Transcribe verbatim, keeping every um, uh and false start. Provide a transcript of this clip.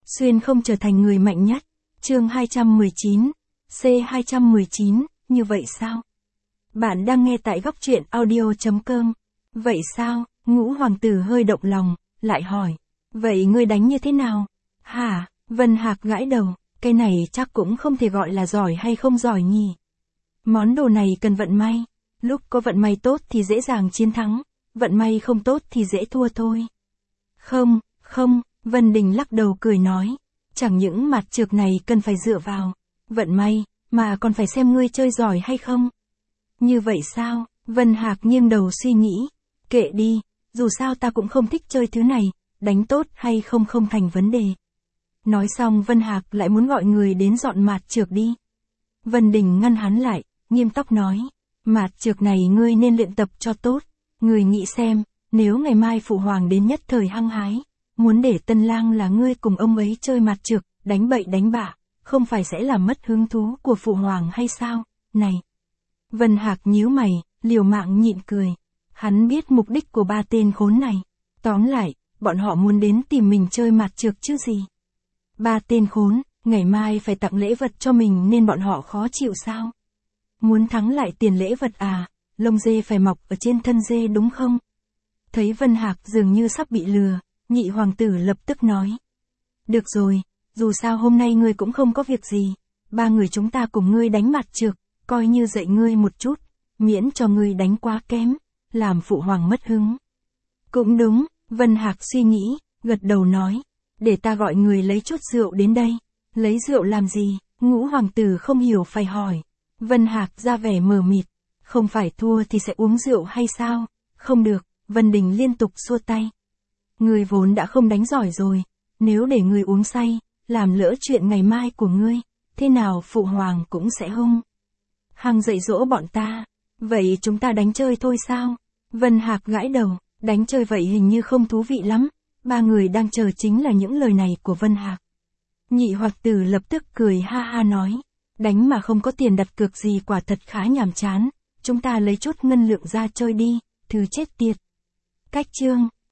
Xuyên không trở thành người mạnh nhất. Chương hai trăm mười chín. C hai trăm mười chín, như vậy sao? Bạn đang nghe tại góc truyện audio chấm com. Vậy sao? Ngũ hoàng tử hơi động lòng, lại hỏi. Vậy ngươi đánh như thế nào? Hả? Vân Hạc gãi đầu, cái này chắc cũng không thể gọi là giỏi hay không giỏi nhỉ. Món đồ này cần vận may. Lúc có vận may tốt thì dễ dàng chiến thắng, vận may không tốt thì dễ thua thôi. Không, không, Vân Đình lắc đầu cười nói. Chẳng những mặt trược này cần phải dựa vào vận may, mà còn phải xem ngươi chơi giỏi hay không. Như vậy sao? Vân Hạc nghiêng đầu suy nghĩ. Kệ đi, dù sao ta cũng không thích chơi thứ này, đánh tốt hay không không thành vấn đề. Nói xong Vân Hạc lại muốn gọi người đến dọn mạt trược đi. Vân Đình ngăn hắn lại, nghiêm túc nói. Mạt trược này ngươi nên luyện tập cho tốt. Ngươi nghĩ xem, nếu ngày mai phụ hoàng đến nhất thời hăng hái, muốn để tân lang là ngươi cùng ông ấy chơi mạt trược, đánh bậy đánh bạ, không phải sẽ làm mất hứng thú của phụ hoàng hay sao? Này! Vân Hạc nhíu mày, liều mạng nhịn cười. Hắn biết mục đích của ba tên khốn này. Tóm lại, bọn họ muốn đến tìm mình chơi mạt trược chứ gì. Ba tên khốn, ngày mai phải tặng lễ vật cho mình nên bọn họ khó chịu sao? Muốn thắng lại tiền lễ vật à, lông dê phải mọc ở trên thân dê đúng không? Thấy Vân Hạc dường như sắp bị lừa, nhị hoàng tử lập tức nói. Được rồi, dù sao hôm nay ngươi cũng không có việc gì, ba người chúng ta cùng ngươi đánh mạt trược, coi như dạy ngươi một chút, miễn cho ngươi đánh quá kém, làm phụ hoàng mất hứng. Cũng đúng, Vân Hạc suy nghĩ, gật đầu nói, để ta gọi người lấy chút rượu đến đây. Lấy rượu làm gì? Ngũ hoàng tử không hiểu phải hỏi. Vân Hạc ra vẻ mờ mịt, không phải thua thì sẽ uống rượu hay sao? Không được, Vân Đình liên tục xua tay. Ngươi vốn đã không đánh giỏi rồi, nếu để ngươi uống say, làm lỡ chuyện ngày mai của ngươi, thế nào phụ hoàng cũng sẽ hung. Hằng dạy dỗ bọn ta, vậy chúng ta đánh chơi thôi sao? Vân Hạc gãi đầu, đánh chơi vậy hình như không thú vị lắm, ba người đang chờ chính là những lời này của Vân Hạc. Nhị hoàng tử lập tức cười ha ha nói, đánh mà không có tiền đặt cược gì quả thật khá nhàm chán, chúng ta lấy chút ngân lượng ra chơi đi, thứ chết tiệt. Cách chương